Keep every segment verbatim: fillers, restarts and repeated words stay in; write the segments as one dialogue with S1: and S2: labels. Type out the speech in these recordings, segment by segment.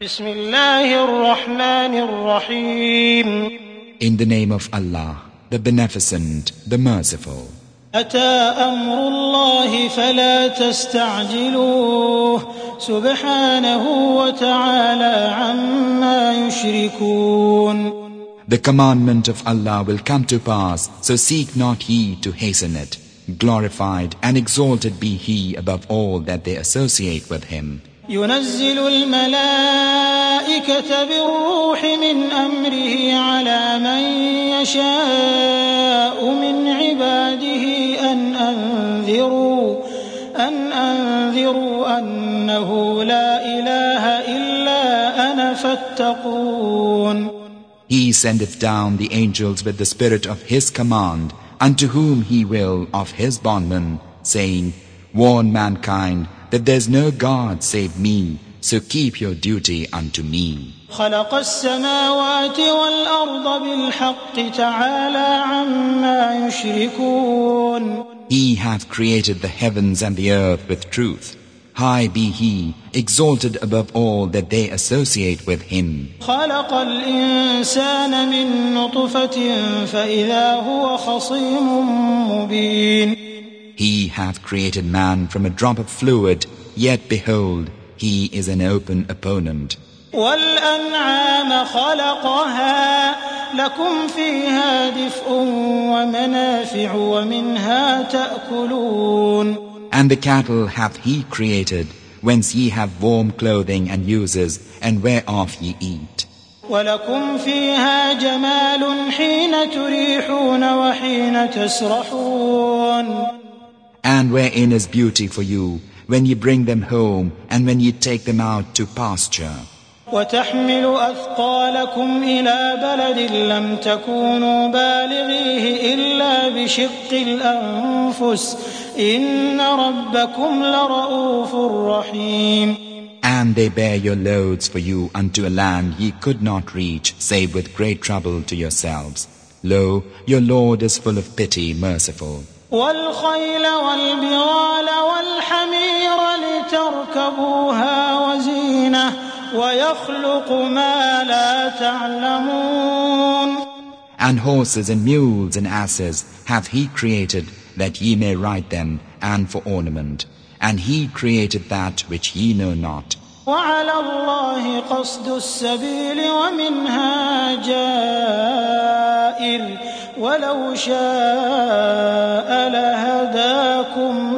S1: Bismillahir-Rahmanir-Rahim.
S2: In the name of Allah, the Beneficent, the Merciful.
S1: أتى أمر الله فلا تستعجلوه سبحانه وتعالى عما يشركون.
S2: The commandment of Allah will come to pass, so seek not ye to hasten it. Glorified and exalted be He above all that they associate with Him.
S1: ينزل الملائكة بالروح من أمره على من يشاء من عباده أن أنذروا أن أنذروا أنه لا إله إلا أنا فاتقون.
S2: He sendeth down the angels with the spirit of His command unto whom He will of His bondmen, saying, Warn mankind that there is no God save me, so keep your duty unto me.
S1: خلق السماوات والأرض بالحق تعالى عما يشركون.
S2: He hath created the heavens and the earth with truth. High be He, exalted above all that they associate with Him.
S1: خلق الإنسان من نطفة فإذا هو خصيم مبين.
S2: He hath created man from a drop of fluid, yet behold, he is an open opponent.
S1: وَالْأَنْعَامَ خَلَقَهَا لَكُمْ فِيهَا دِفْءٌ وَمَنَافِعُ وَمِنْهَا تَأْكُلُونَ.
S2: And the cattle hath He created, whence ye have warm clothing and uses, and whereof ye eat.
S1: وَلَكُمْ فِيهَا جَمَالٌ حِينَ تُرِيحُونَ وَحِينَ تَسْرَحُونَ.
S2: And wherein is beauty for you, when ye bring them home, and when ye take them out to pasture.
S1: وَتَحْمِلُ أَثْقَالَكُمْ إِلَى بَلَدٍ لَمْ تَكُونُوا بَالِغِيهِ إِلَّا بِشِقِّ الْأَنفُسِ إِنَّ رَبَّكُمْ لَرَءُوفٌ رَحِيمٌ.
S2: And they bear your loads for you unto a land ye could not reach, save with great trouble to yourselves. Lo, your Lord is full of pity, merciful.
S1: وَالْخَيْلَ وَالْبِغَالَ وَالْحَمِيرَ لِتَرْكَبُوهَا وَزِينَةً وَيَخْلُقُ مَا لَا تَعْلَمُونَ.
S2: And horses and mules and asses hath He created, that ye may ride them, and for ornament. And He created that which ye know not.
S1: وَعَلَى اللَّهِ قَصْدُ السَّبِيلِ وَمِنْهَا جَائِرٌ وَلَوْ شَاءَ لَهَدَاكُمْ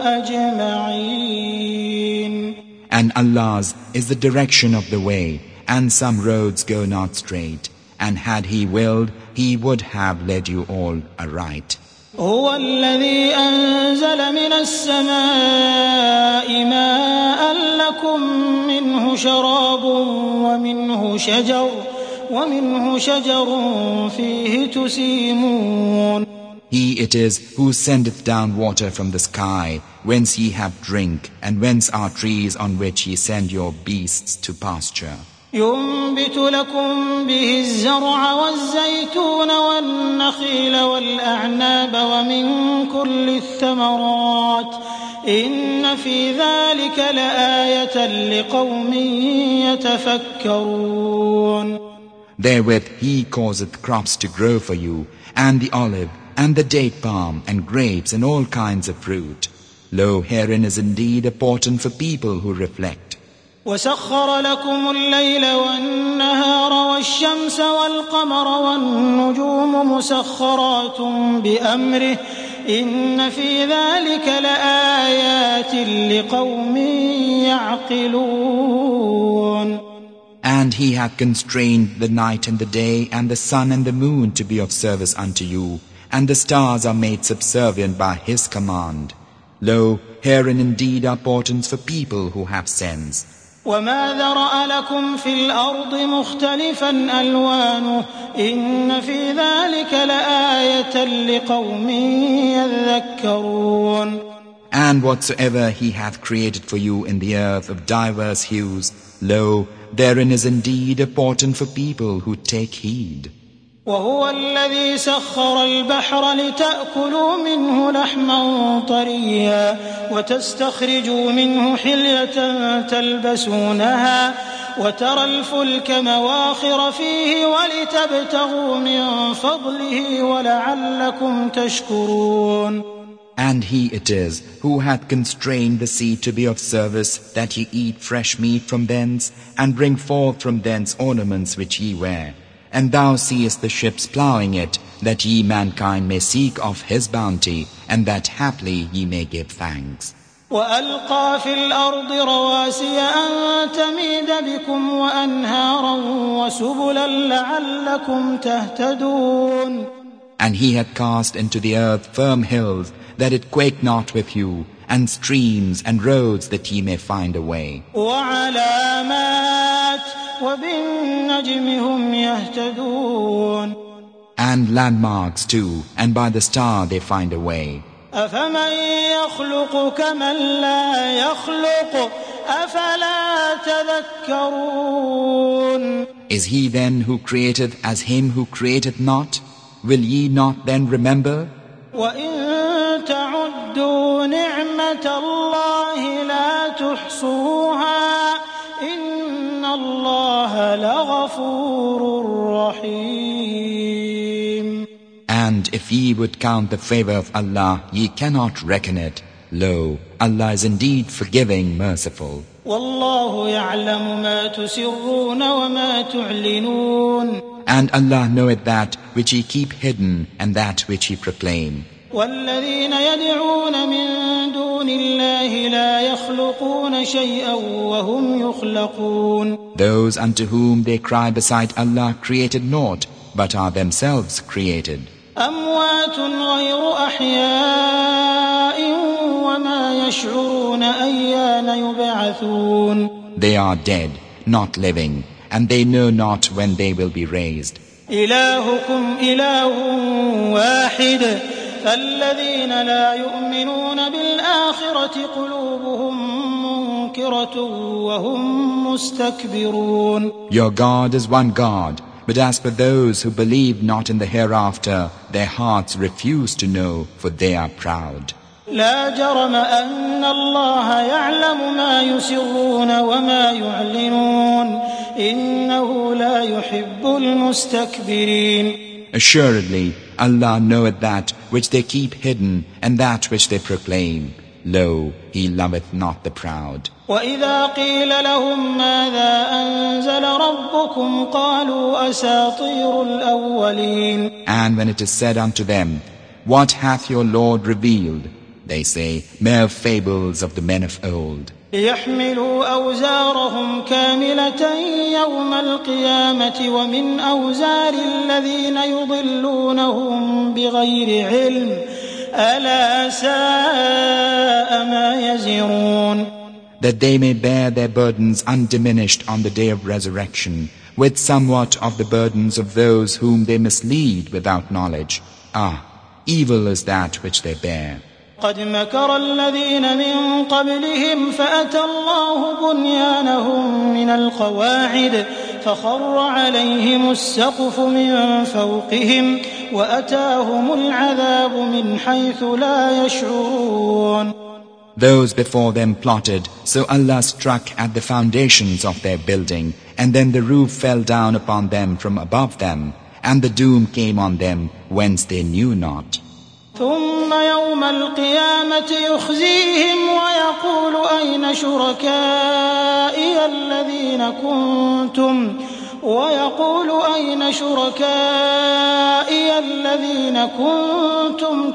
S1: أَجْمَعِينَ.
S2: And Allah's is the direction of the way, and some roads go not straight. And had He willed, He would have led you all aright.
S1: هو الذي أنزل من السماء ماء لكم منه شراب ومنه شجر ومنه شجر فيه تسيمون.
S2: He it is who sendeth down water from the sky, whence ye have drink, and whence are trees on which ye send your beasts to pasture.
S1: ينبت لكم به الزرع والزيتون والنخيل والأعناب ومن كل الثمرات إن في ذلك لآية لقوم يتفكرون.
S2: Therewith He causeth crops to grow for you, and the olive, and the date palm, and grapes, and all kinds of fruit. Lo, herein is indeed a portent for people who reflect.
S1: وسخر لكم الليل والنهار والشمس والقمر والنجوم مسخرات بأمره إن في ذلك لآيات لقوم يعقلون.
S2: And He hath constrained the night and the day, and the sun and the moon to be of service unto you, and the stars are made subservient by His command. Lo, herein indeed are portents for people who have sense.
S1: وما ذرأ لكم في الأرض مختلفا ألوانه إن في ذلك لآية لقوم يذكرون.
S2: And whatsoever He hath created for you in the earth of diverse hues, lo, therein is indeed a portent for people who take heed.
S1: وهو الذي سخر البحر لتأكلوا منه لحما طريا وتستخرجوا منه حلية تلبسونها وترى الفلك مواخر فيه ولتبتغوا من فضله ولعلكم تشكرون.
S2: And he it is who hath constrained the sea to be of service, that ye eat fresh meat from thence, and bring forth from thence ornaments which ye wear. And thou seest the ships ploughing it, that ye mankind may seek of his bounty, and that haply ye may give thanks.
S1: وألقى في الأرض رواسي أن تميد بكم وأنهارا وسبلا لعلكم تهتدون.
S2: And he hath cast into the earth firm hills, that it quake not with you, and streams and roads that ye may find a way.
S1: وعلامات وبالنجم هم يهتدون.
S2: And landmarks too, and by the star they find a way.
S1: أفمن يخلق كمن لا يخلق أفلا تذكرون.
S2: Is he then who createth as him who createth not? Will ye not then remember?
S1: وَإِن تَعُدُّوا نِعْمَةَ اللَّهِ لَا تُحْصُوهَا إِنَّ اللَّهَ لَغَفُورٌ رَّحِيمٌ.
S2: And if ye would count the favor of Allah, ye cannot reckon it. Lo, Allah is indeed forgiving, merciful.
S1: وَاللَّهُ يَعْلَمُ مَا تُسِرُّونَ وَمَا تُعْلِنُونَ.
S2: And Allah knoweth that which ye keep hidden and that which ye proclaim.
S1: وَالَّذِينَ يَدْعُونَ مِن دُونِ اللَّهِ لَا يَخْلُقُونَ شَيْئًا وَهُمْ يُخْلَقُونَ.
S2: Those unto whom they cry beside Allah created naught, but are themselves created.
S1: أَمْوَاتٌ غَيْرُ أَحْيَاءٍ وَمَا يَشْعُرُونَ أَيَّانَ يُبْعَثُونَ.
S2: They are dead, not living, and they know not when they will be raised.
S1: إِلَٰهُكُمْ إِلَٰهٌ وَاحِدٌ فَالَّذِينَ لَا يُؤْمِنُونَ بِالْآخِرَةِ قُلُوبُهُم مُّنكِرَةٌ وَهُم مُّسْتَكْبِرُونَ.
S2: Your God is one God, but as for those who believe not in the hereafter, their hearts refuse to know, for they are proud.
S1: لا جرم أن الله يعلم ما يسرون وما يعلنون إنه لا يحب المستكبرين.
S2: Assuredly, Allah knoweth that which they keep hidden and that which they proclaim. Lo, He loveth not the proud.
S1: وإذا قيل لهم ماذا أنزل ربكم قالوا أساطير الأولين.
S2: And when it is said unto them, what hath your Lord revealed? They say, mere fables of the men of old.
S1: ليحملوا أوزارهم كاملة يوم القيامة ومن أوزار الذين يضلونهم بغير علم ألا ساء ما يزرون.
S2: That they may bear their burdens undiminished on the day of resurrection, with somewhat of the burdens of those whom they mislead without knowledge. Ah, evil is that which they bear.
S1: قد مكر الذين من قبلهم فأتى الله بنيانهم من القواعد فخر عليهم السقف من فوقهم وأتاهم العذاب من حيث لا يشعرون.
S2: Those before them plotted, so Allah struck at the foundations of their building, and then the roof fell down upon them from above them, and the doom came on them whence they knew not.
S1: ثم يوم القيامة يخزيهم ويقول أين شركائي الذين كنتم ويقول أين شركائي الذين كنتم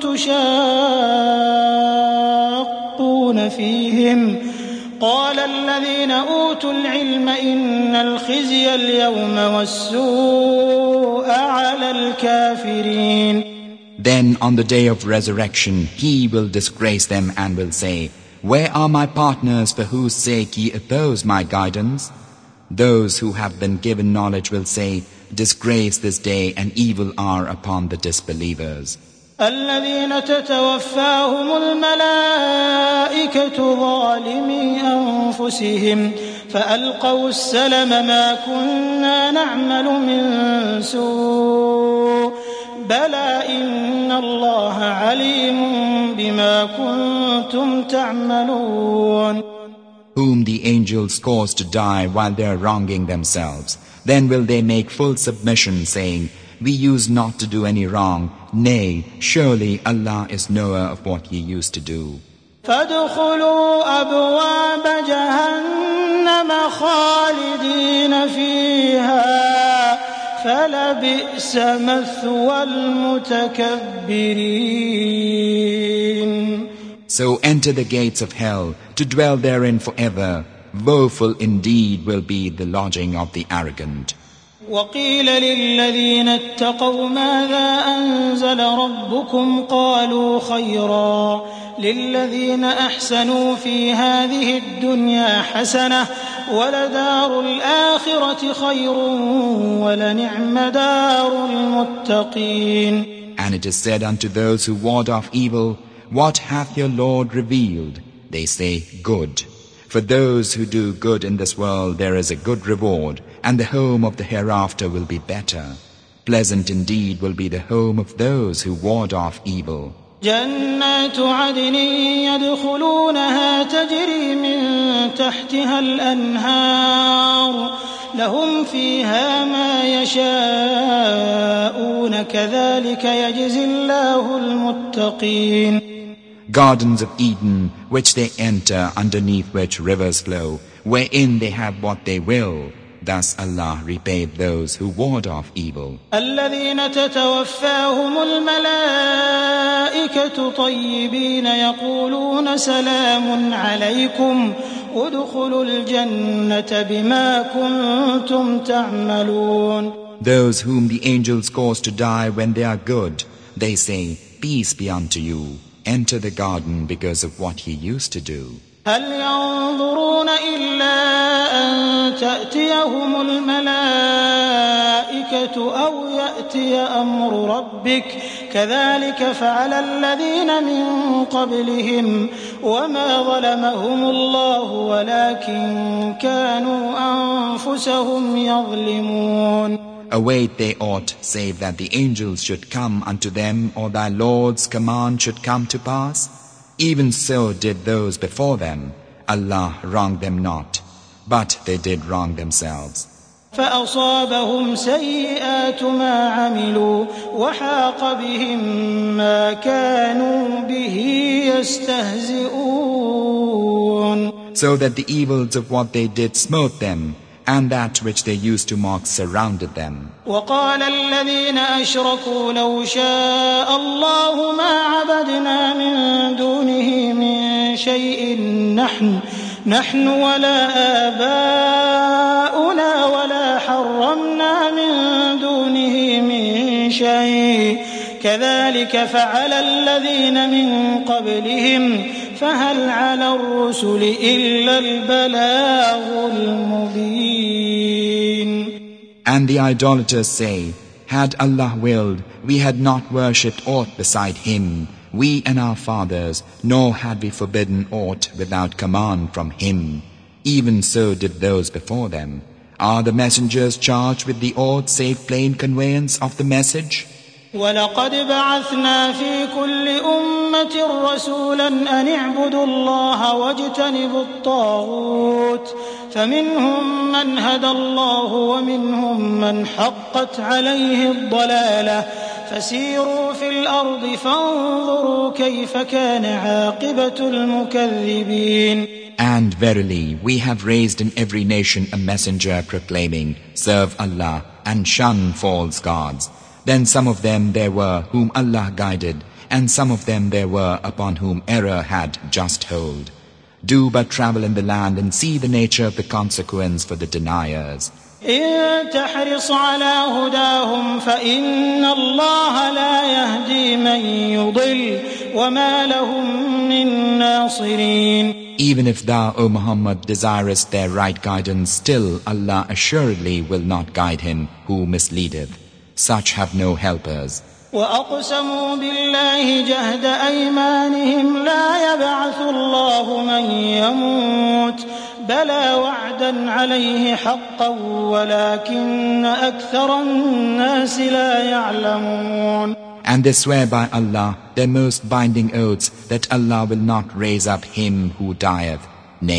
S1: تشاقون فيهم قال الذين أوتوا العلم إن الخزي اليوم والسوء على الكافرين.
S2: Then on the day of resurrection, He will disgrace them and will say, where are my partners for whose sake ye oppose my guidance? Those who have been given knowledge will say, disgrace this day and evil hour upon the disbelievers.
S1: الذين تتوفاهم الملائكة ظالمي أنفسهم فألقوا السلم ما كنا نعمل من سوء بلى إن الله عليم بما كنتم تعملون.
S2: whom the angels cause to die while they are wronging themselves. Then will they make full submission, saying, We used not to do any wrong. Nay, surely Allah is knower of what ye used to do.
S1: فادخلوا أبواب جهنم خالدين فيها فلبئس مثوى المتكبرين.
S2: So enter the gates of hell, to dwell therein forever. Woeful indeed will be the lodging of the arrogant.
S1: وقيل للذين اتقوا ماذا أنزل ربكم قالوا خيرا للذين أحسنوا في هذه الدنيا حسنة ولدار الآخرة خير ولنعم دار المتقين.
S2: And it is said unto those who ward off evil, What hath your Lord revealed? They say, Good. For those who do good in this world there is a good reward, and the home of the hereafter will be better. Pleasant indeed will be the home of those who ward off evil.
S1: جنات عدن يدخلونها تجري من تحتها الأنهار لهم فيها ما يشاءون كذلك يجزي الله المتقين.
S2: Gardens of Eden, which they enter, underneath which rivers flow, wherein they have what they will. Thus Allah repaid those who ward off evil.
S1: الذين تتوفاهم الملائكة طيبين يقولون سلام عليكم ادخلوا الجنة بما كنتم تعملون.
S2: Those whom the angels cause to die when they are good, they say, Peace be unto you. Enter the garden because of what he used to do.
S1: هل ينظرون إلا أن تأتيهم الملائكة أو يأتي أمر ربك كذلك فعل الذين من قبلهم وما ظلمهم الله ولكن كانوا أنفسهم يظلمون.
S2: Await they aught, save that the angels should come unto them, or thy Lord's command should come to pass? Even so did those before them. Allah wronged them not, but they did wrong themselves.
S1: فأصابهم سيئات ما عملوا وحاق بهم ما كانوا به يستهزئون.
S2: So that the evils of what they did smote them, and that which they used to mock surrounded them.
S1: وقال الذين أشركوا لو شاء الله ما عبدنا من دونه من شيء نحن نحن ولا آباؤنا ولا حرمنا من دونه من شيء كذلك فعل الذين من قبلهم فهل على الرسل إلا البلاغ المبين.
S2: And the idolaters say, Had Allah willed, we had not worshipped aught beside Him, we and our fathers, nor had we forbidden aught without command from Him. Even so did those before them. Are the messengers charged with the aught save plain conveyance of the message?
S1: ولقد بعثنا في كل أمة رسولا أن اعبدوا الله واجتنبوا الطاغوت فمنهم من هدى الله ومنهم من حقت عليه الضلالة فسيروا في الأرض فانظروا كيف كان عاقبة المكذبين.
S2: And verily, we have raised in every nation a messenger proclaiming, Serve Allah and shun false gods. Then some of them there were whom Allah guided, and some of them there were upon whom error had just hold. Do but travel in the land and see the nature of the consequence for the deniers.
S1: إن تحرص على هداهم فإن الله لا يهدي من يضل وما لهم من ناصرين.
S2: Even if thou, O Muhammad, desirest their right guidance, still Allah assuredly will not guide him who misleadeth. Such have no helpers.
S1: وأقسموا بالله جهد أيمانهم لا يبعث الله من يموت بلى وعدا عليه حقا ولكن أكثر الناس لا يعلمون.
S2: And they swear by Allah, their most binding oaths, that Allah will not raise up him who dieth. Nay,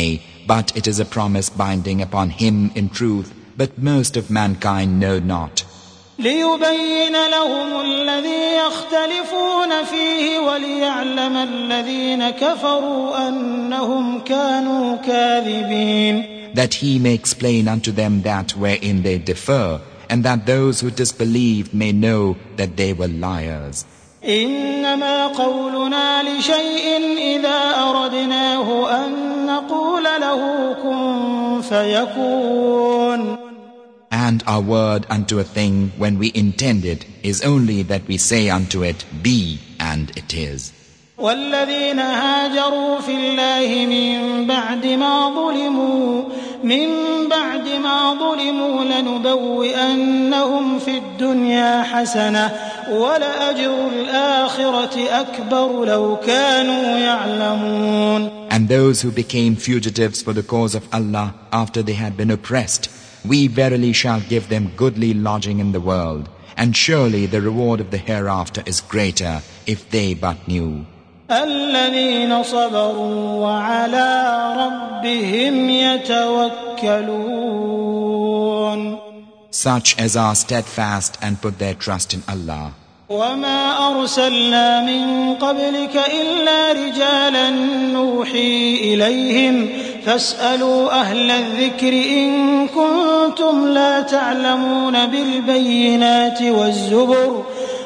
S2: but it is a promise binding upon him in truth, but most of mankind know not.
S1: ليبين لهم الذي يختلفون فيه وليعلم الذين كفروا أنهم كانوا كاذبين.
S2: That he may explain unto them that wherein they differ, and that those who disbelieved may know that they were liars.
S1: إنما قولنا لشيء إذا أردناه أن نقول له كن فيكون.
S2: And our word unto a thing when we intend it is only that we say unto it, be, and it is.
S1: والذين هاجروا في الله من بعد ما ظلموا من بعد ما ظلموا لنبوئنهم في الدنيا حسنة ولأجر الآخرة أكبر لو كانوا يعلمون.
S2: And those who became fugitives for the cause of Allah after they had been oppressed, we verily shall give them goodly lodging in the world, and surely the reward of the hereafter is greater if they but knew.
S1: الذين صبروا وعلى ربهم يتوكلون.
S2: Such as are steadfast and put their trust in Allah.
S1: وما أرسلنا من قبلك إلا رجالا نوحي إليهم فاسألوا أهل الذكر إن كنتم لا تعلمون بالبينات والزبر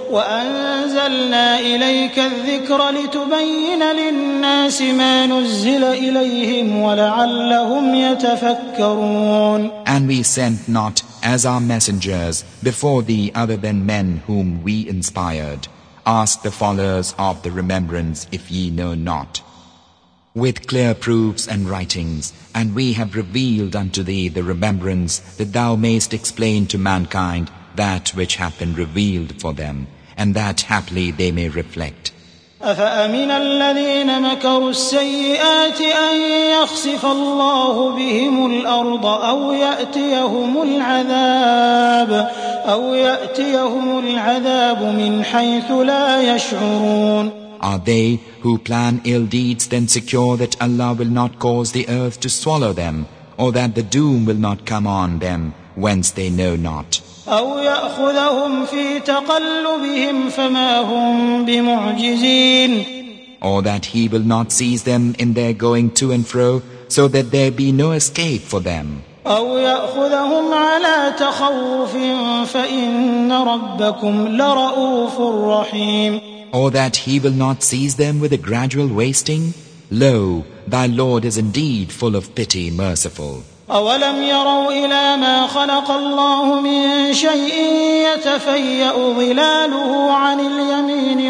S1: وأنزلنا إليك الذكر لتبين للناس ما نزل إليهم ولعلهم يتفكرون.
S2: And we sent not as our messengers before thee other than men whom we inspired. Ask the followers of the remembrance if ye know not. With clear proofs and writings, and we have revealed unto thee the remembrance that thou mayst explain to mankind that which hath been revealed for them, and that haply they may reflect.
S1: أفأمن الذين مكروا السيئات أن يخسف الله بهم الأرض أو يأتيهم العذاب أو يأتيهم العذاب من حيث لا يشعرون.
S2: Are they who plan ill deeds then secure that Allah will not cause the earth to swallow them, or that the doom will not come on them whence they know not?
S1: أو يأخذهم في تقلبهم فما هم بمعجزين.
S2: Or that He will not seize them in their going to and fro, so that there be no escape for them.
S1: أو يأخذهم على تخوف فإن ربكم لرؤوف رحيم.
S2: Or that He will not seize them with a gradual wasting? Lo, thy Lord is indeed full of pity, merciful.
S1: أولم يروا إلى ما خلق الله من شيء يتفيأ ظلاله عن اليمين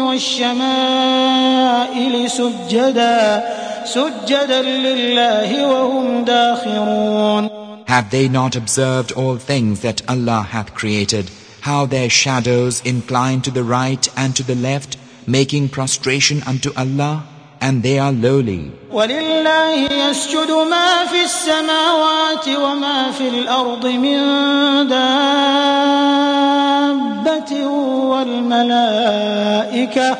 S1: والشمائل سجدا سجدا لله وهم داخرون.
S2: Have they not observed all things that Allah hath created, how their shadows incline to the right and to the left, making prostration unto Allah? And they are lowly.
S1: ولله يسجد ما في السماوات وما في الأرض من دابة والملائكة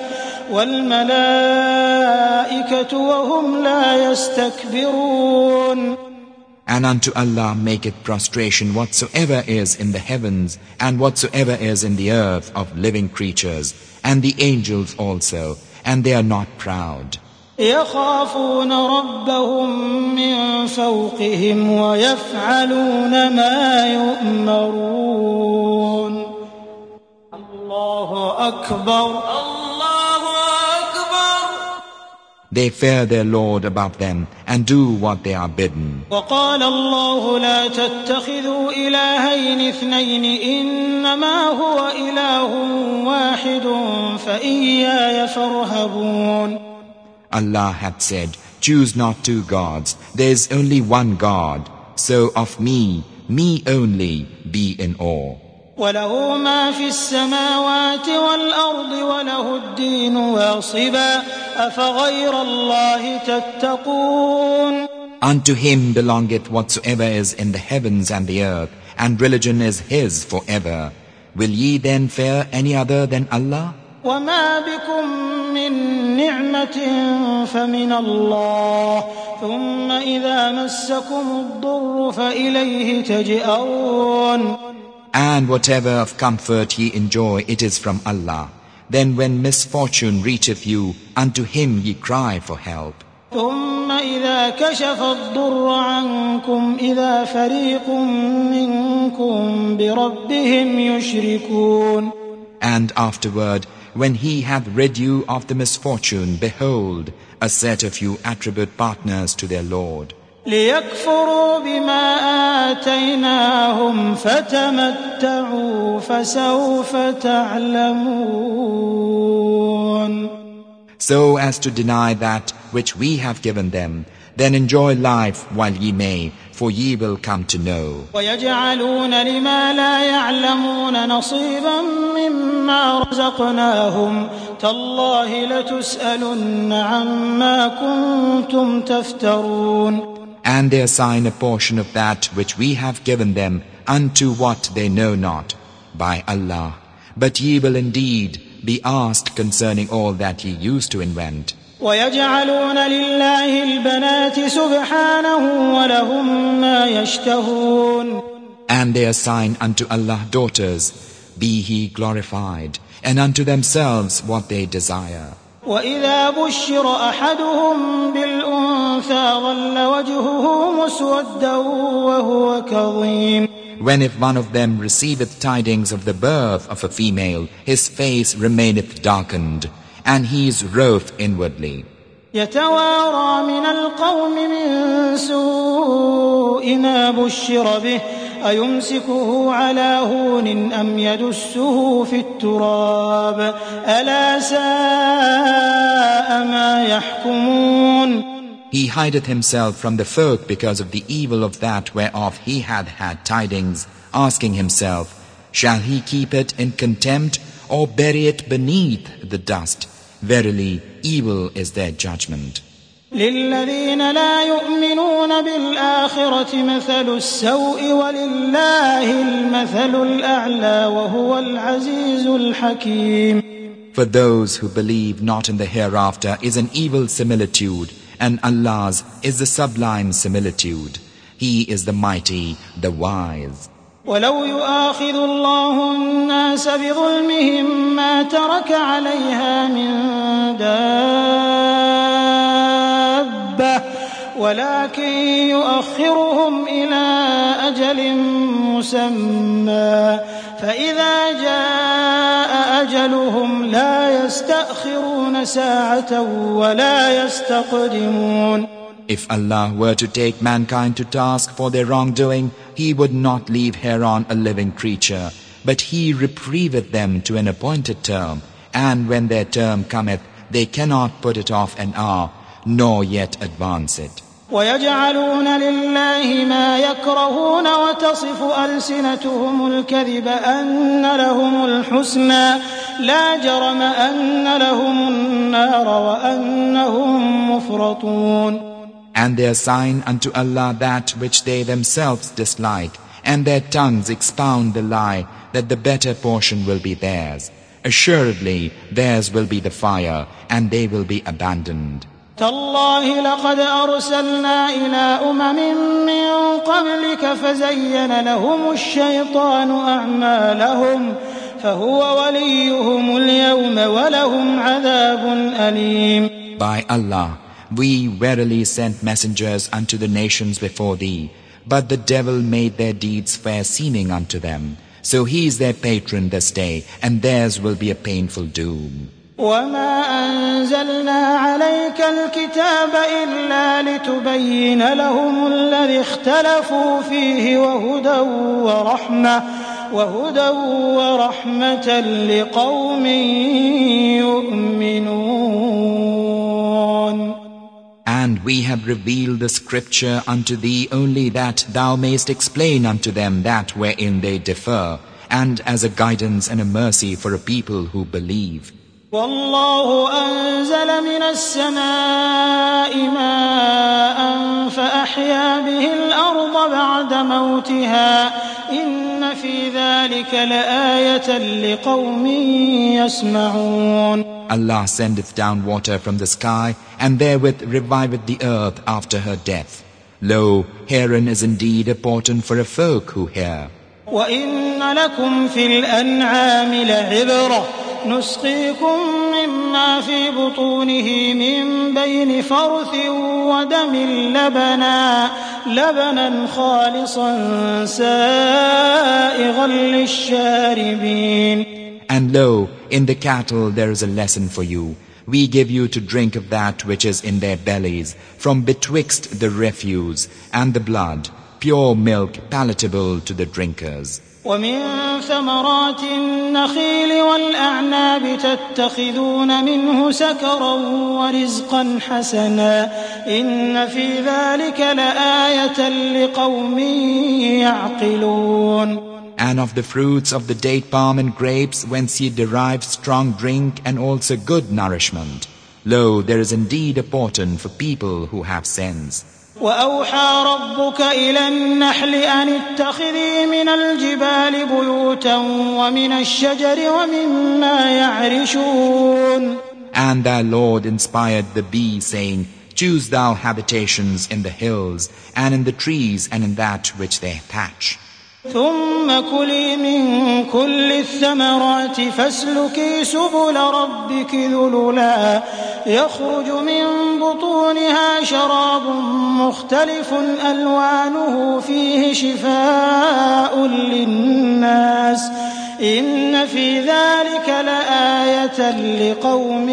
S1: والملائكة وهم لا يستكبرون.
S2: And unto Allah maketh prostration whatsoever is in the heavens and whatsoever is in the earth of living creatures, and the angels also, and they are not proud.
S1: يخافون ربهم من فوقهم ويفعلون ما يؤمرون. الله أكبر الله أكبر.
S2: They fear their Lord above them and do what they are bidden.
S1: وقال الله لا تتخذوا إلهين اثنين إنما هو إله واحد فإياي فارهبون.
S2: Allah hath said, choose not two gods, there is only one God, so of me, me only, be in awe.
S1: وله ما في السماوات والأرض وله الدين واصبا أفغير الله تتقون.
S2: Unto him belongeth whatsoever is in the heavens and the earth, and religion is his forever. Will ye then fear any other than Allah?
S1: وما بكم من نعمة فمن الله ثم إذا مسكم الضر فإليه تجأرون.
S2: And whatever of comfort ye enjoy, it is from Allah. Then when misfortune reacheth you, unto Him ye cry for help.
S1: ثم إذا كشف الضر عنكم إذا فريق منكم بربهم يشركون.
S2: And afterward, when He hath rid you of the misfortune, behold, a set of you attribute partners to their Lord.
S1: ليكفروا بما آتيناهم فتمتعوا فسوف تعلمون.
S2: So as to deny that which we have given them, then enjoy life while ye may, for ye will come to know.
S1: ويجعلون لما لا يعلمون نصيبا مما رزقناهم تالله لتسألن عما كنتم تفترون.
S2: And they assign a portion of that which we have given them unto what they know not, by Allah. But ye will indeed be asked concerning all that ye used to invent.
S1: ويجعلون لله البنات سبحانه ولهم ما يشتهون.
S2: And they assign unto Allah daughters, be He glorified, and unto themselves what they desire.
S1: وإذا بشر أحدهم بالأنثى ظل وجهه مسودا وهو كظيم.
S2: When if one of them receiveth tidings of the birth of a female, his face remaineth darkened, and he is wroth inwardly.
S1: يتوارى من القوم من سوء ما بشر به أيمسكه على هون أم يدسه في التراب ألا ساء ما يحكمون.
S2: He hideth himself from the folk because of the evil of that whereof he had had tidings, asking himself, shall he keep it in contempt or bury it beneath the dust? Verily, evil is their judgment.
S1: للذين لا يؤمنون بالآخرة مثل السوء ولله المثل الأعلى وهو العزيز الحكيم.
S2: For those who believe not in the hereafter is an evil similitude, and Allah's is the sublime similitude. He is the mighty, the wise.
S1: ولو يؤاخذ الله الناس بظلمهم ما ترك عليها من دابة ولكن يؤخرهم إلى أجل مسمى فإذا جاء أجلهم لا يستأخرون ساعة ولا يستقدمون.
S2: If Allah were to take mankind to task for their wrongdoing, He would not leave hereon a living creature, but He reprieveth them to an appointed term, and when their term cometh, they cannot put it off an hour, nor yet advance it.
S1: ويجعلون لله ما يكرهون وتصف ألسنتهم الكذب أن لهم الحسنى لا جرم أن لهم النار وأنهم مفرطون.
S2: And they assign unto Allah that which they themselves dislike, and their tongues expound the lie that the better portion will be theirs. Assuredly, theirs will be the fire, and they will be abandoned.
S1: تالله لقد أرسلنا إلى أمم من قبلك فزين لهم الشيطان أعمالهم فهو وليهم اليوم ولهم عذاب أليم.
S2: By Allah, we verily sent messengers unto the nations before thee, but the devil made their deeds fair seeming unto them. So he is their patron this day, and theirs will be a painful doom.
S1: وما أنزلنا عليك الكتاب إلا لتبين لهم الذي اختلفوا فيه وهدى ورحمة وهدى ورحمة لقوم يؤمنون.
S2: And we have revealed the scripture unto thee only that thou mayst explain unto them that wherein they differ, and as a guidance and a mercy for a people who believe.
S1: والله أنزل من السماء ماء فأحيا به الأرض بعد موتها إن في ذلك لآية لقوم يسمعون.
S2: Allah sendeth down water from the sky, and therewith reviveth the earth after her death. Lo, herein is indeed a portent for a folk who hear.
S1: وَإِنَّ لَكُمْ فِي الْأَنْعَامِ لَعِبْرَةً نُسْقِيكُم مِّمَّا فِي بُطُونِهِ مِن بَيْنِ فَرْثٍ وَدَمٍ لَبَنًا لَبَنًا خَالِصًا سَائِغًا لِّلشَّارِبِينَ.
S2: And lo, in the cattle there is a lesson for you. We give you to drink of that which is in their bellies, from betwixt the refuse and the blood, pure milk palatable to the drinkers.
S1: ومن ثمرات النخيل والأعناب تتخذون منه سكرا ورزقا حسنا إن في ذلك لآية لقوم يعقلون.
S2: And of the fruits of the date palm and grapes, whence ye derive strong drink and also good nourishment. Lo, there is indeed a portent for people who have sense.
S1: وأوحى ربك إلى النحل أن اتخذي من الجبال بيوتا ومن الشجر ومما يعرشون.
S2: And thy Lord inspired the bee, saying, Choose thou habitations in the hills, and in the trees, and in that which they thatch.
S1: ثم كلي من كل الثمرات فاسلكي سبل ربك ذللا يخرج من بطونها شراب مختلف ألوانه فيه شفاء للناس إن في ذلك لآية لقوم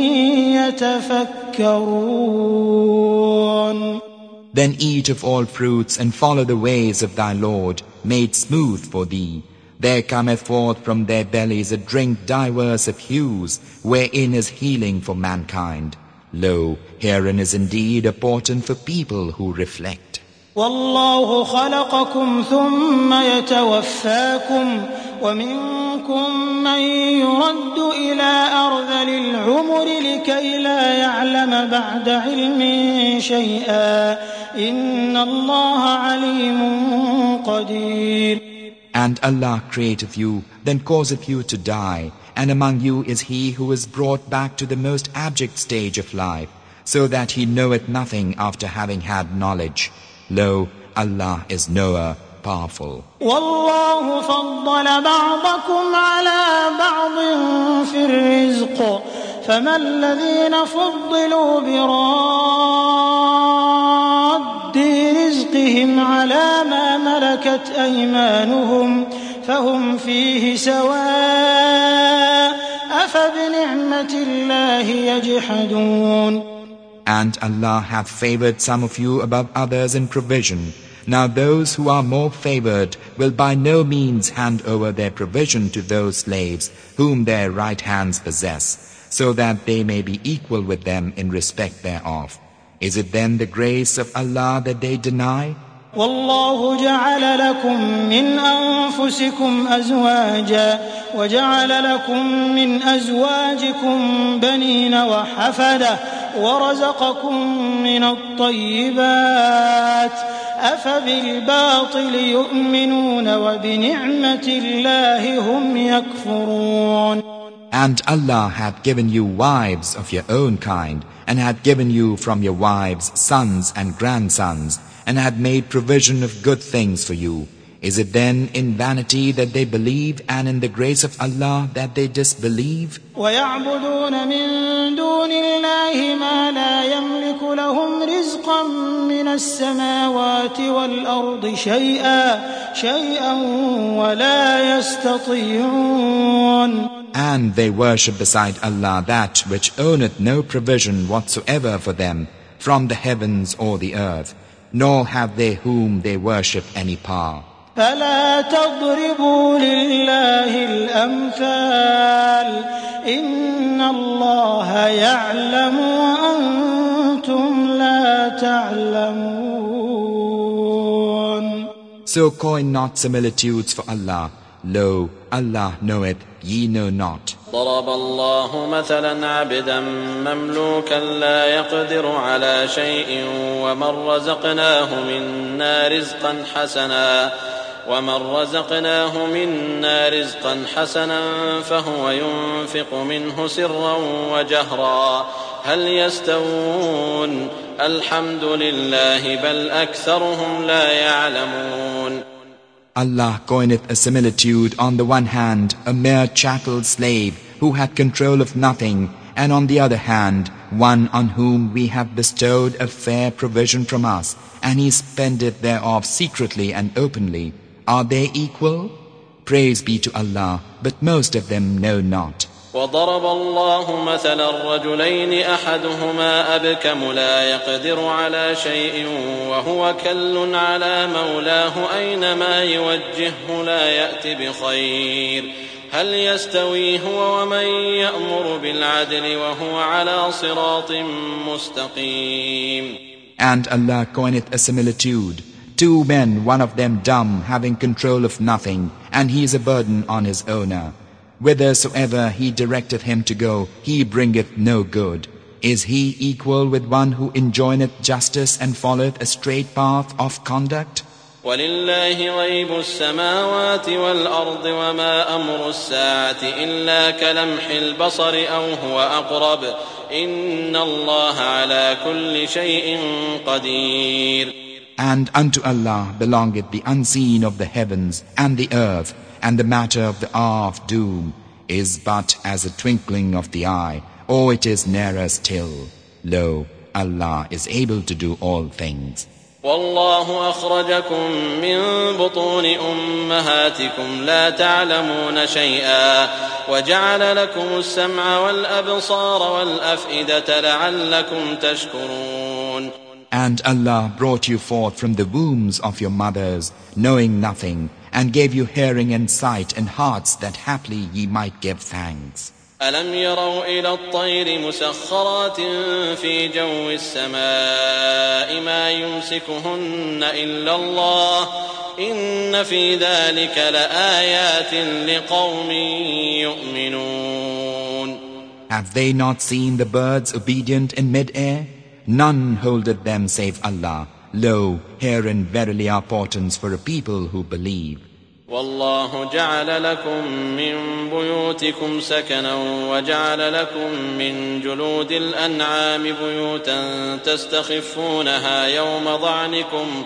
S1: يتفكرون.
S2: Then eat of all fruits and follow the ways of thy Lord, made smooth for thee. There cometh forth from their bellies a drink diverse of hues, wherein is healing for mankind. Lo, herein is indeed a portent for people who reflect.
S1: والله خلقكم ثم يتوفاكم ومنكم من يرد إلى أرذل العمر لكي لا يعلم بعد علم شيئا إن الله عليم قدير.
S2: And Allah createth you, then causeth you to die, and among you is he who is brought back to the most abject stage of life, so that he knoweth nothing after having had knowledge. Lo, Allah is knower, powerful.
S1: والله فضل بعضكم على بعض في الرزق فما الذين فضلوا براد رزقهم على ما ملكت أيمانهم فهم فيه سواء أفبنعمة الله يجحدون.
S2: And Allah hath favored some of you above others in provision. Now those who are more favored will by no means hand over their provision to those slaves whom their right hands possess, so that they may be equal with them in respect thereof. Is it then the grace of Allah that they deny?
S1: والله جعل لكم من أنفسكم أزواجا وجعل لكم من أزواجكم بنين وحفدة ورزقكم من الطيبات أفبالباطل يؤمنون وبنعمة الله هم يكفرون.
S2: And Allah hath given you wives of your own kind, and hath given you from your wives sons and grandsons, and had made provision of good things for you. Is it then in vanity that they believe, and in the grace of Allah that they disbelieve?
S1: وَيَعْبُدُونَ مِن دُونِ اللَّهِ مَا لَا يَمْلِكُ لَهُمْ رِزْقًا مِّنَ السَّمَاوَاتِ وَالْأَرْضِ شَيْئًا شَيْئًا وَلَا يَسْتَطِيعُونَ.
S2: And they worship beside Allah that which owneth no provision whatsoever for them from the heavens or the earth, nor have they whom they worship any power.
S1: فلا تضربوا لله الأمثال إن الله يعلم وأنتم لا تعلمون.
S2: So coin not similitudes for Allah. Lo, Allah knoweth, ye know not.
S3: ضرب الله مثلا عبدا مملوكا لا يقدر على شيء ومن رزقناه منا رزقا حسنا ومن رزقناه منا رزقا حسنا فهو ينفق منه سرا وجهرا هل يستوون الحمد لله بل أكثرهم لا يعلمون.
S2: Allah coineth a similitude, on the one hand a mere chattel slave who had control of nothing, and on the other hand one on whom we have bestowed a fair provision from us, and he spendeth thereof secretly and openly. Are they equal? Praise be to Allah, but most of them know not.
S3: وضرب الله مثلا رجلين أحدهما أبكم لا يقدر على شيء وهو كل على مولاه أينما يوجهه لا يأتي بخير هل يستوي هو ومن يأمر بالعدل وهو على صراط مستقيم.
S2: And Allah coineth a similitude. Two men, one of them dumb, having control of nothing, and he is a burden on his owner. Whithersoever he directeth him to go, he bringeth no good. Is he equal with one who enjoineth justice and followeth a straight path of conduct?
S3: وَلِلَّهِ غَيْبُ السَّمَاوَاتِ وَالْأَرْضِ وَمَا أَمْرُ السَّاعَةِ إِلَّا كَلَمْحِ الْبَصَرِ أَوْ هُوَ أَقْرَبُ إِنَّ اللَّهَ عَلَى كُلِّ شَيْءٍ قَدِيرٌ.
S2: And unto Allah belongeth the unseen of the heavens and the earth, and the matter of the hour of doom is but as a twinkling of the eye, or it is nearer still. Lo, Allah is able to do all things.
S3: والله أخرجكم من بطون أمهاتكم لا تعلمون شيئا وجعل لكم السمع والأبصار والأفئدة لعلكم تشكرون.
S2: And Allah brought you forth from the wombs of your mothers, knowing nothing, and gave you hearing and sight and hearts that haply ye might give thanks.
S3: ألم يروا إلى الطير مسخرات في جو السماء ما يمسكهن إلا الله إن في ذلك لآيات لقوم يؤمنون.
S2: Have they not seen the birds obedient in mid-air? None holdeth them save Allah. Lo, herein verily are portents for a people who believe.
S3: والله جعل لكم من بيوتكم سكنا وجعل لكم من جلود الأنعام بيوتا تستخفونها يوم ضعنكم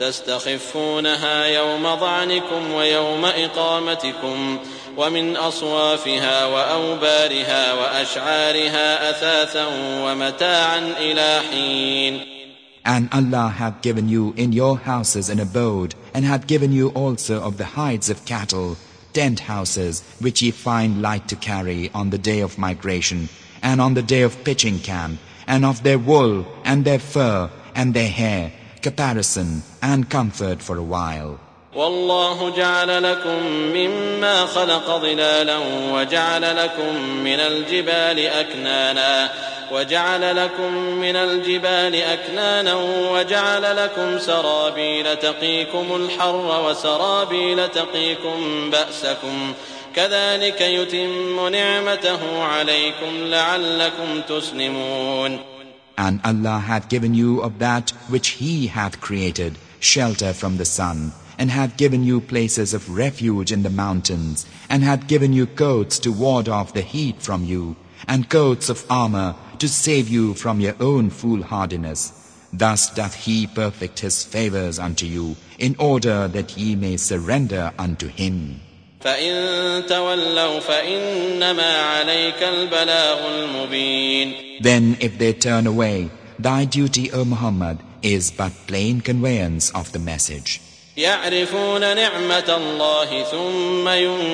S3: تستخفونها يوم ضعنكم ويوم إقامتكم ومن أصوافها وأوبارها وأشعارها أثاثا ومتاعا إلى حين.
S2: And Allah hath given you in your houses an abode, and hath given you also of the hides of cattle, tent houses, which ye find light to carry on the day of migration, and on the day of pitching camp, and of their wool, and their fur, and their hair, caparison, and comfort for a while.
S3: والله جعل لكم مما خلق ظلالا وجعل لكم من الجبال أكنانا وجعل لكم من الجبال أكنانا وجعل لكم سرابيل تقيكم الحر وسرابيل تقيكم بأسكم كذلك يتم نعمته عليكم لعلكم تسلمون.
S2: And Allah hath given you of that which He hath created, shelter from the sun, and hath given you places of refuge in the mountains, and hath given you coats to ward off the heat from you, and coats of armor to save you from your own foolhardiness. Thus doth He perfect His favors unto you, in order that ye may surrender unto Him.
S3: فَإِن تَوَلَّوْا فَإِنَّمَا عَلَيْكَ الْبَلَاغُ الْمُبِينُ.
S2: Then if they turn away, thy duty, O Muhammad, is but plain conveyance of the message.
S3: يعرفون نعمة الله ثم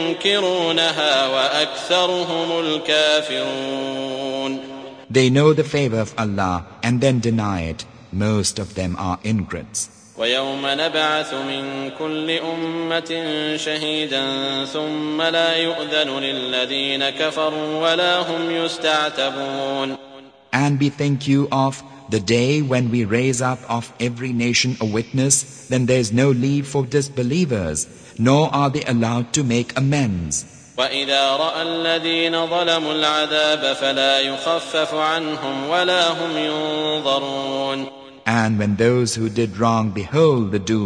S3: ينكرونها وأكثرهم الكافرون.
S2: They know the favor of Allah and then deny it. Most of them are ingrates.
S3: ويوم نبعث من كل أمة شهيدا ثم لا يؤذن للذين كفروا ولا هم يستعتبون.
S2: And bethink you of the day when we raise up of every nation a witness, then there is no leave for disbelievers, nor are they allowed to make amends.
S3: وَإِذَا رَأَى الَّذِينَ ظَلَمُوا الْعَذَابَ فَلَا يُخَفَّفُ عَنْهُمْ وَلَا هُمْ يُنظَرُونَ.
S2: And when those who did wrong behold the doom,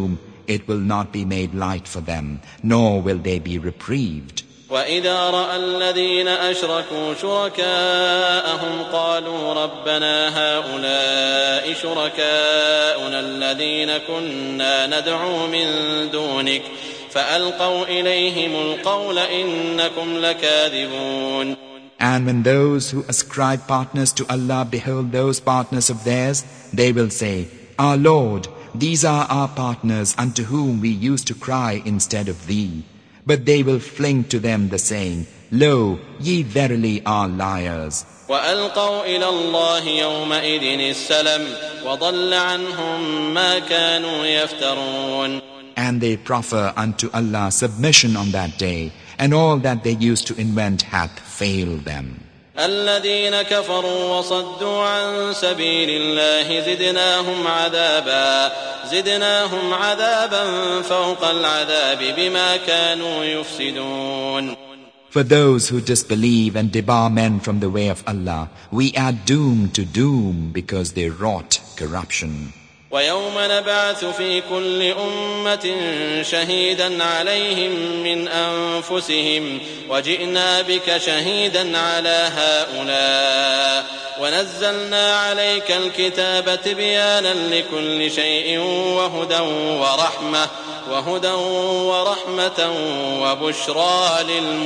S2: it will not be made light for them, nor will they be reprieved.
S3: وَإِذَا رَأَى الَّذِينَ أَشْرَكُوا شُرَكَاءَهُمْ قَالُوا رَبَّنَا هَؤُلَاءِ شُرَكَاؤُنَا الَّذِينَ كُنَّا نَدْعُو مِن دُونِكَ فَأَلْقَوْا إِلَيْهِمُ الْقَوْلَ إِنَّكُمْ لَكَاذِبُونَ.
S2: And when those who ascribe partners to Allah behold those partners of theirs, they will say, Our Lord, these are our partners unto whom we used to cry instead of Thee. But they will fling to them the saying, Lo, ye verily are liars.
S3: وَأَلْقَوْا إِلَى اللَّهِ يَوْمَئِذٍ السَّلَمَ وَضَلَّ عَنْهُمْ مَا كَانُوا يَفْتَرُونَ.
S2: And they proffer unto Allah submission on that day, and all that they used to invent hath failed them.
S3: الذين كفروا وصدوا عن سبيل الله زدناهم عذابا زدناهم عذابا فوق العذاب بما كانوا يفسدون.
S2: For those who disbelieve and debar men from the way of Allah, we add doom to doom because they wrought corruption.
S3: وَيَوْمَ نَبْعَثُ فِي كُلِّ أُمَّةٍ شَهِيدًا عَلَيْهِمْ مِنْ أَنفُسِهِمْ وَجِئْنَا بِكَ شَهِيدًا عَلَى هَؤُلَاءِ وَنَزَّلْنَا عَلَيْكَ الْكِتَابَ تِبْيَانًا لِكُلِّ شَيْءٍ وَهُدًى وَرَحْمَةً وَهُدًى وَرَحْمَةً وَبُشْرَى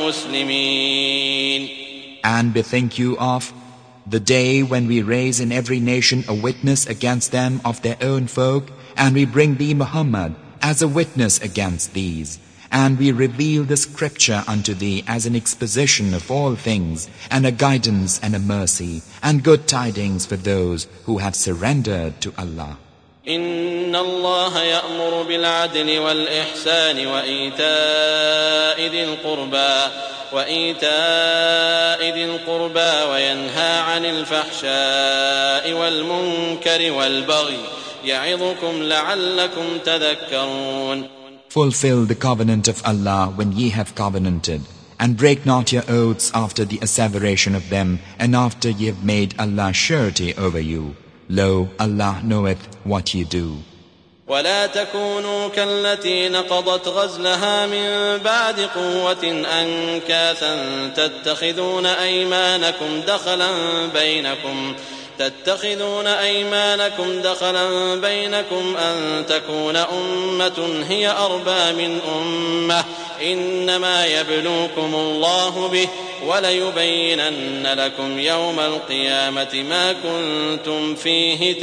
S3: لِلْمُسْلِمِينَ.
S2: And bethink you of the day when we raise in every nation a witness against them of their own folk, and we bring thee, Muhammad, as a witness against these. And we reveal the scripture unto thee as an exposition of all things, and a guidance and a mercy, and good tidings for those who have surrendered to Allah.
S3: إن الله يأمر بالعدل والإحسان وإيتاء ذي القربى وإيتاء ذي القربى وينهى عن الفحشاء والمنكر والبغي يعظكم لعلكم تذكرون.
S2: Fulfill the covenant of Allah when ye have covenanted, and break not your oaths after the asseveration of them, and after ye have made Allah surety over you. Lo, Allah knoweth what ye do.
S3: ولا تكونوا كالتي نقضت غزلها من بعد قوة أنكاثا تتخذون أيمانكم دخلا بينكم تتخذون أيمانكم دخلا بينكم أن تكون أمة هي أربى من أمة إنما يبلوكم الله به وليبينن لكم يوم القيامة ما كنتم فيه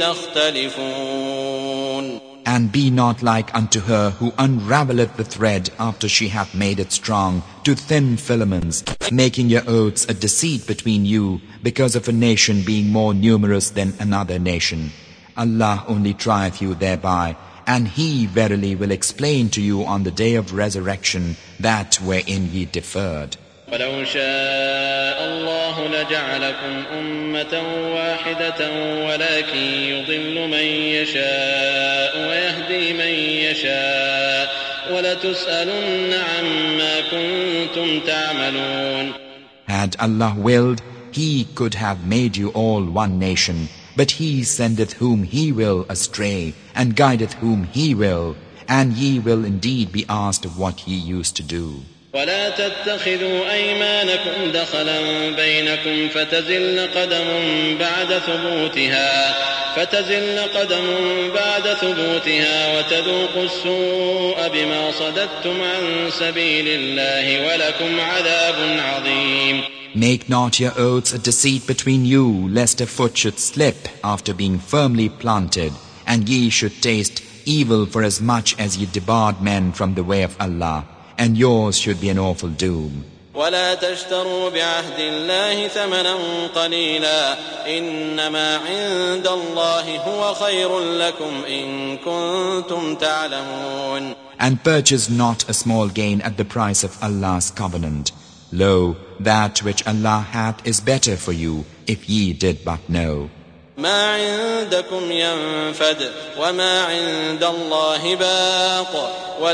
S3: تختلفون.
S2: And be not like unto her who unravelleth the thread after she hath made it strong to thin filaments, making your oaths a deceit between you because of a nation being more numerous than another nation. Allah only trieth you thereby, and He verily will explain to you on the day of resurrection that wherein ye differed.
S3: وَلَوْ شَاءَ اللَّهُ لَجَعَلَكُمْ أُمَّةً وَاحِدَةً وَلَكِنْ يُضِلُّ مَنْ يَشَاءُ وَيَهْدِي مَنْ يَشَاءُ وَلَتُسْأَلُنَّ عَمَّا كُنْتُمْ تَعْمَلُونَ.
S2: Had Allah willed, He could have made you all one nation, but He sendeth whom He will astray, and guideth whom He will, and ye will indeed be asked of what ye used to do.
S3: ولا تتخذوا أيمانكم دخلا بينكم فتزل قدم بعد ثبوتها فتزل قدم بعد ثبوتها وتذوقوا السوء بما صددتم عن سبيل الله ولكم عذاب عظيم.
S2: Make not your oaths a deceit between you, lest a foot should slip after being firmly planted, and ye should taste evil for as much as ye debarred men from the way of Allah. And yours should be an awful doom.
S3: ولا تشتروا بعهد الله ثمنا قليلا إنما عند الله هو خير لكم إن كنتم تعلمون.
S2: And purchase not a small gain at the price of Allah's covenant. Lo, that which Allah hath is better for you, if ye did but know.
S3: ما عندكم ينفد وما عند الله باق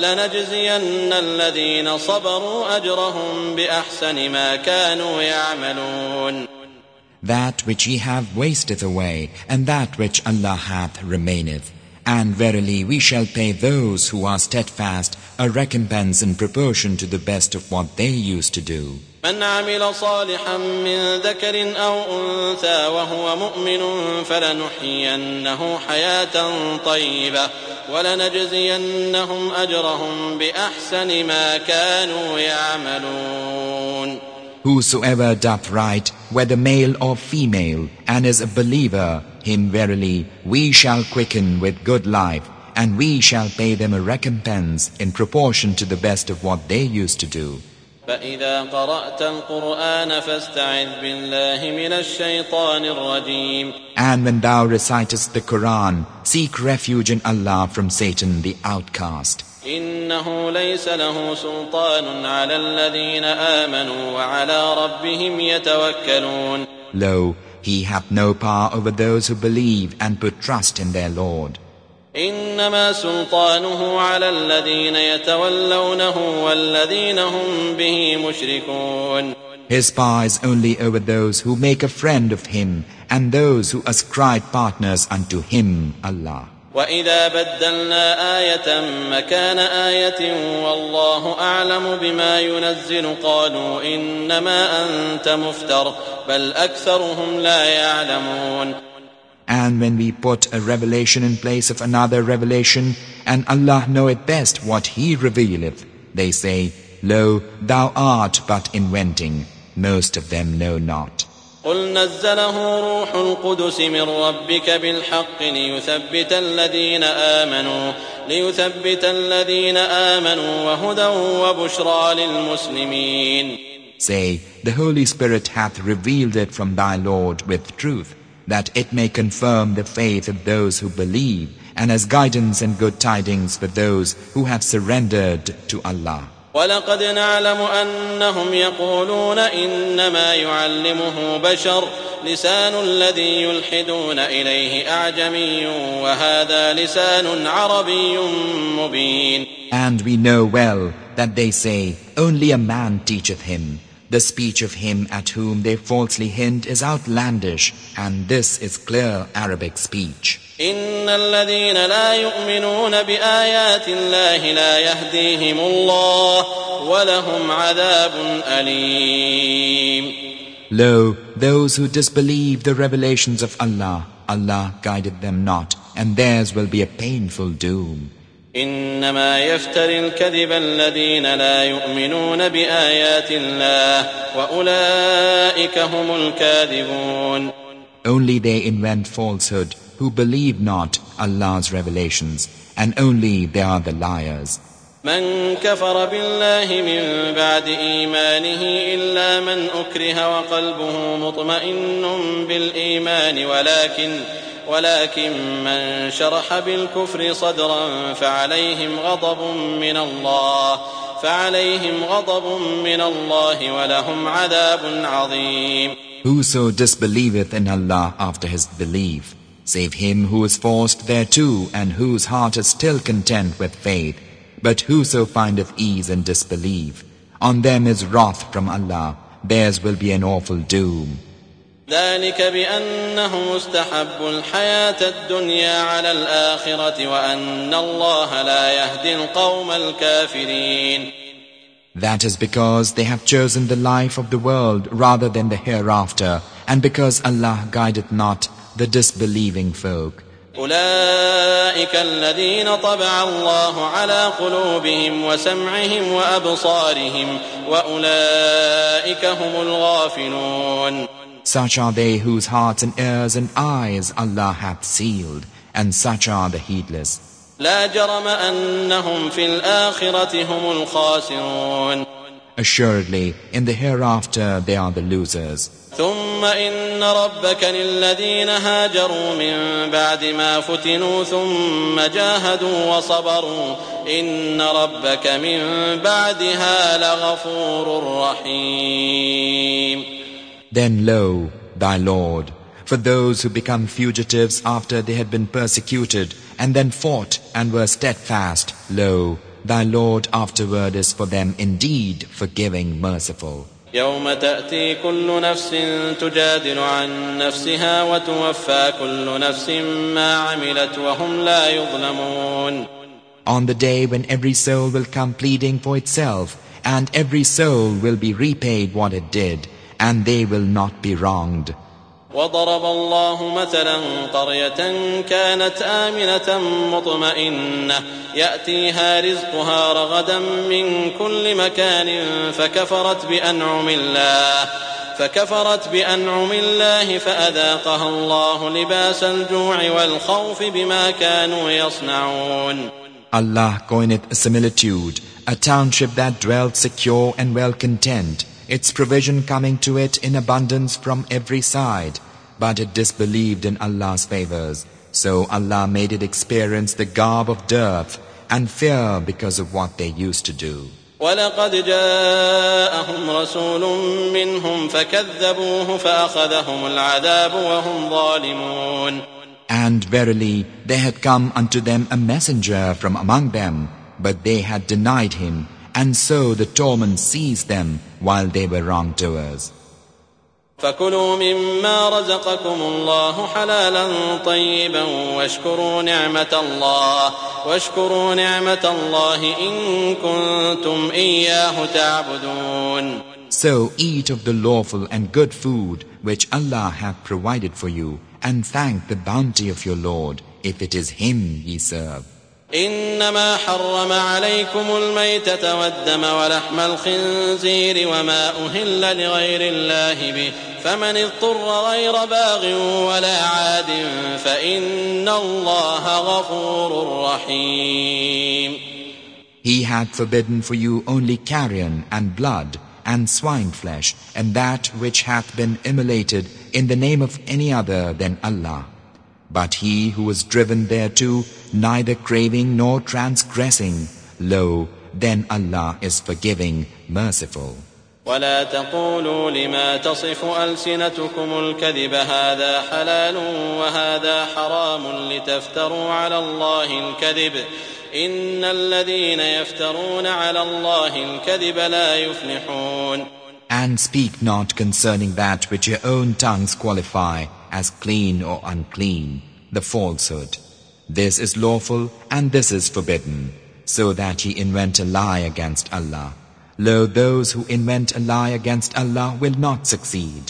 S3: ولنجزين الذين صبروا أجرهم بأحسن ما كانوا يعملون.
S2: That which ye have wasteth away, and that which Allah hath remaineth. And verily we shall pay those who are steadfast a recompense in proportion to the best of what they used to do.
S3: من عمل صالحا من ذكر أو أنثى وهو مؤمن فلنحيينه حياة طيبة ولنجزينهم أجرهم بأحسن ما كانوا يعملون.
S2: Whosoever doth right, whether male or female, and is a believer, him verily we shall quicken with good life, and we shall pay them a recompense in proportion to the best of what they used to do.
S3: فإذا قرأت القرآن فاستعذ بالله من الشيطان الرجيم.
S2: And when thou recitest the Quran, seek refuge in Allah from Satan the outcast.
S3: إنه ليس له سلطان على الذين آمنوا وعلى ربهم يتوكلون.
S2: Lo, he hath no power over those who believe and put trust in their Lord.
S3: إنما سلطانه على الذين يتولونه والذين هم به مشركون.
S2: His power is only over those who make a friend of him and those who ascribe partners unto him, Allah.
S3: وإذا بدلنا آية مكان آية والله أعلم بما ينزل قالوا إنما أنت مفتر بل أكثرهم لا يعلمون.
S2: And when we put a revelation in place of another revelation, and Allah knoweth best what He revealeth, they say, Lo, thou art but inventing. Most of them know not.
S3: قل نزله روح القدس من ربك بالحق ليثبت الذين آمنوا ليثبت الذين آمنوا وهدى وبشرى للمسلمين.
S2: Say, the Holy Spirit hath revealed it from thy Lord with truth, that it may confirm the faith of those who believe, and as guidance and good tidings for those who have surrendered to Allah.
S3: وَلَقَدْ نَعْلَمُ أَنَّهُمْ يَقُولُونَ إِنَّمَا يُعَلِّمُهُ بَشَرٌ لِسَانُ الَّذِي يُلْحِدُونَ إِلَيْهِ أَعْجَمِيٌّ وَهَذَا لِسَانٌ عَرَبِيٌّ مُبِينٌ.
S2: And we know well that they say, only a man teacheth him. The speech of him at whom they falsely hint is outlandish, and this is clear Arabic speech.
S3: إن الذين لا يؤمنون بآيات الله لا يهديهم الله ولهم عذاب أليم.
S2: Lo, those who disbelieve the revelations of Allah, Allah guided them not, and theirs will be a painful doom.
S3: إنما يفتري الكذب الذين لا يؤمنون بآيات الله وأولئك هم الكاذبون.
S2: Only they invent falsehood who believe not Allah's revelations, and only they are the liars.
S3: من كفر بالله من بعد إيمانه إلا من أكره وقلبه مطمئن بالإيمان ولكن ولكن من شرح بالكفر صدرا فعليهم غضب من الله فعليهم غضب من الله ولهم عذاب عظيم.
S2: Whoso disbelieveth in Allah after his belief, save him who is forced thereto and whose heart is still content with faith, but whoso findeth ease in disbelief, on them is wrath from Allah, theirs will be an awful doom.
S3: ذلك بأنهم استحبوا الحياة الدنيا على الآخرة وأن الله لا يهدي القوم الكافرين.
S2: That is because they have chosen the life of the world rather than the hereafter, and because Allah guideth not the disbelieving folk.
S3: أولئك الذين طبع الله على قلوبهم وسمعهم وأبصارهم وأولئك هم الغافلون.
S2: Such are they whose hearts and ears and eyes Allah hath sealed, and such are the heedless.
S3: لا جرم أنهم في الآخرة هم الخاسرون.
S2: Assuredly, in the hereafter they are the losers.
S3: ثم إن ربك للذين هاجروا من بعد ما فتنوا ثم جاهدوا وصبروا إن ربك من بعدها لغفور رحيم.
S2: Then lo, thy Lord, for those who become fugitives after they had been persecuted, and then fought and were steadfast, lo, thy Lord afterward is for them indeed forgiving, merciful.
S3: يوم تأتي كل نفس تجادل عن نفسها وتوفى كل نفس ما عملت وهم لا يظلمون.
S2: On the day when every soul will come pleading for itself, and every soul will be repaid what it did, and they will not be wronged.
S3: وضرب الله مثلا قرية كانت آمنة مطمئنة يأتيها رزقها رغدا من كل مكان فكفرت بأنعم الله فكفرت بأنعم الله فأذاقها الله لباس الجوع والخوف بما كانوا يصنعون.
S2: Allah coineth a similitude, a township that dwelt secure and well content, its provision coming to it in abundance from every side, but it disbelieved in Allah's favors. So Allah made it experience the garb of dearth and fear because of what they used to do.
S3: وَلَقَدْ جَاءَهُمْ رَسُولٌ مِّنْهُمْ فَكَذَّبُوهُ فَأَخَذَهُمُ الْعَذَابُ وَهُمْ ظَالِمُونَ.
S2: And verily there had come unto them a messenger from among them, but they had denied him, and so the torment seized them while they were wrongdoers.
S3: فَكُلُوا مِمَّا رَزَقَكُمُ اللَّهُ حَلَالًا طَيِّبًا وَاشْكُرُوا نِعْمَةَ اللَّهِ وَاشْكُرُوا نِعْمَةَ اللَّهِ إِن كُنتُمْ إِيَّاهُ تَعْبُدُونَ.
S2: So eat of the lawful and good food which Allah hath provided for you, and thank the bounty of your Lord, if it is Him ye serve.
S3: إنما حرم عليكم الميتة والدم ولحم الخنزير وما أهل لغير الله به فمن اضطر غير باغ ولا عاد فإن الله غفور رحيم.
S2: He hath forbidden for you only carrion and blood and swine flesh and that which hath been immolated in the name of any other than Allah. But he who was driven thereto, neither craving nor transgressing, lo, then Allah is forgiving, merciful.
S3: ولا تقولوا لما تصف ألسنتكم الكذب هذا حلال وهذا حرام لتفتروا على الله الكذب إن الذين يفترون على الله الكذب لا يفلحون.
S2: And speak not concerning that which your own tongues qualify as clean or unclean, the falsehood. This is lawful and this is forbidden, so that ye invent a lie against Allah. Lo, those who invent a lie against Allah will not succeed.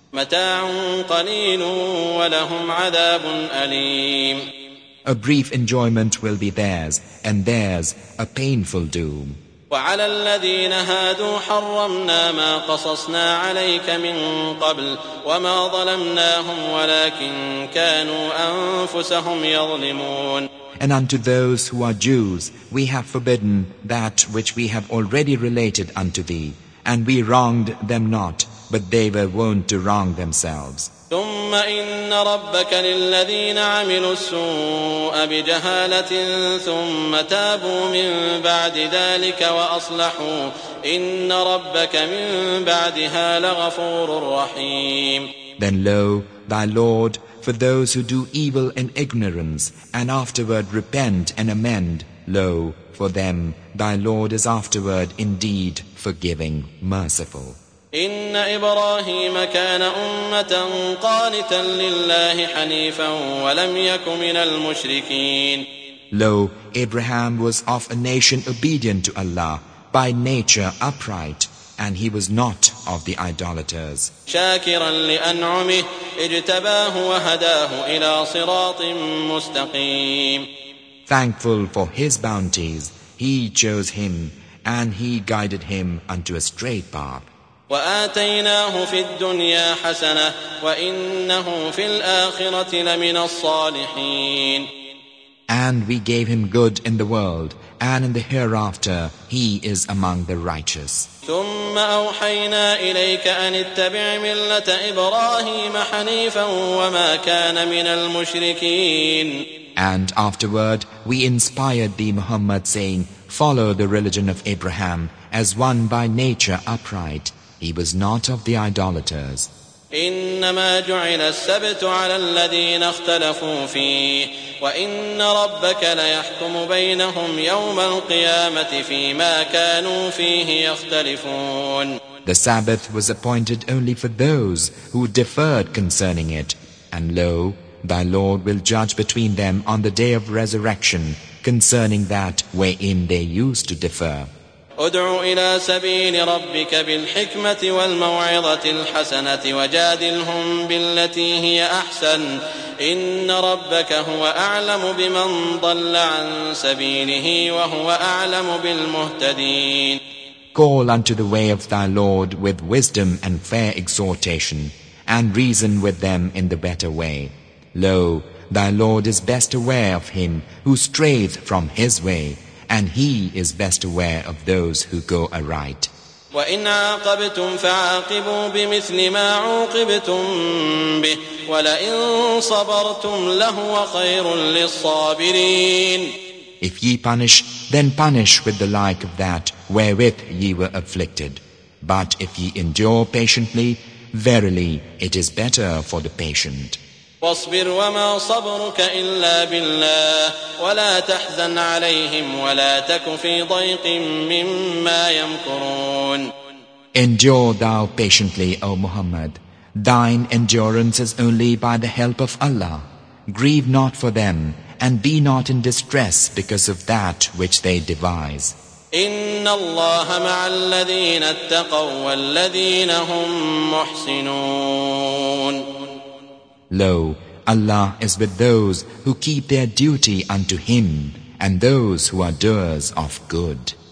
S3: متاع قليل ولهم عذاب أليم.
S2: A brief enjoyment will be theirs, and theirs a painful doom.
S3: وعلى الذين هادوا حرمنا ما قصصنا عليك من قبل وما ظلمناهم ولكن كانوا أنفسهم يظلمون.
S2: And unto those who are Jews we have forbidden that which we have already related unto thee, and we wronged them not, but they were wont to wrong themselves.
S3: ثم إن ربك للذين عملوا السوء بجهالة ثم تابوا من بعد ذلك وأصلحوا إن ربك من بعدها لغفور رحيم.
S2: Then lo, thy Lord, for those who do evil in ignorance and afterward repent and amend, lo, for them thy Lord is afterward indeed forgiving, merciful.
S3: إن إبراهيم كان أمة قانتا لله حنيفا ولم يك من المشركين.
S2: Lo, Abraham was of a nation obedient to Allah, by nature upright, and he was not of the idolaters.
S3: شاكرا لأنعمه اجتباه وهداه إلى صراط مستقيم.
S2: Thankful for his bounties, he chose him, and he guided him unto a straight path.
S3: وآتيناه في الدنيا حسنة وإنه في الآخرة لمن الصالحين.
S2: And we gave him good in the world, and in the hereafter he is among the righteous.
S3: ثم أوحينا إليك أن اتبع ملة إبراهيم حنيفا وما كان من المشركين.
S2: And afterward we inspired thee, Muhammad, saying, follow the religion of Abraham as one by nature upright. He was not of the idolaters.
S3: إنما جعل السبت على الذين اختلفوا فيه وإن ربك ليحكم بينهم يوم القيامة فيما كانوا فيه يختلفون.
S2: The Sabbath was appointed only for those who differed concerning it, and lo, thy Lord will judge between them on the day of resurrection concerning that wherein they used to differ.
S3: ادع إلى سبيل ربك بالحكمة والموعظة الحسنة وجادلهم بالتي هي أحسن إن ربك هو أعلم بمن ضل عن سبيله وهو أعلم بالمهتدين.
S2: Call unto the way of thy Lord with wisdom and fair exhortation, and reason with them in the better way. Lo, thy Lord is best aware of him who strayeth from his way, and he is best aware of those who go aright.
S3: وَإِنْ عَاقَبْتُمْ فَعَاقِبُوا بِمِثْلِ مَا عُوقِبْتُمْ بِهِ وَلَئِنْ صَبَرْتُمْ لَهُوَ خَيْرٌ لِلصَّابِرِينَ.
S2: If ye punish, then punish with the like of that wherewith ye were afflicted. But if ye endure patiently, verily it is better for the patient.
S3: واصبر وما صبرك إلا بالله ولا تحزن عليهم ولا تك في ضيق مما يمكرون.
S2: Endure thou patiently, O Muhammad. Thine endurance is only by the help of Allah. Grieve not for them, and be not in distress because of that which they devise.
S3: إن الله مع الذين اتقوا والذين هم محسنون.
S2: Lo, Allah is with those who keep their duty unto Him and those who are doers of good.